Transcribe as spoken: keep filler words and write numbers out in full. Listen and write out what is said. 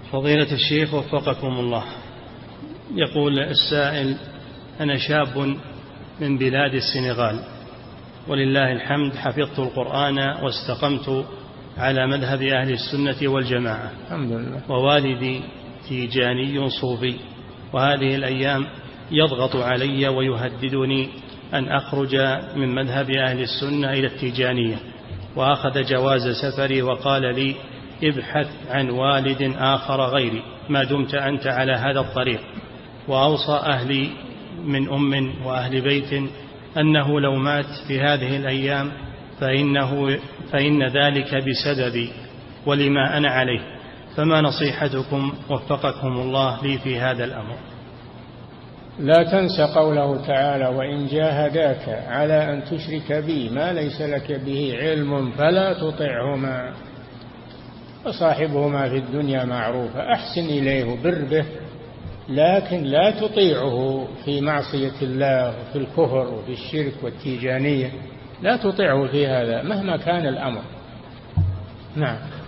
فضيلة الشيخ وفقكم الله، يقول السائل: أنا شاب من بلاد السنغال، ولله الحمد حفظت القرآن واستقمت على مذهب أهل السنة والجماعة، الحمد لله، ووالدي تيجاني صوفي، وهذه الأيام يضغط علي ويهددني أن أخرج من مذهب أهل السنة إلى التيجانية، وأخذ جواز سفري وقال لي: ابحث عن والد آخر غيري ما دمت أنت على هذا الطريق، وأوصى أهلي من أم وأهل بيت أنه لو مات في هذه الأيام فإنه فإن ذلك بسببي ولما أنا عليه، فما نصيحتكم وفقكم الله لي في هذا الأمر؟ لا تنس قوله تعالى: وإن جاهداك على أن تشرك بي ما ليس لك به علم فلا تطعهما وصاحبهما في الدنيا معروفا، أحسن إليه وبر به، لكن لا تطيعه في معصية الله وفي الكفر وفي الشرك والتيجانية، لا تطيعه في هذا مهما كان الأمر. نعم.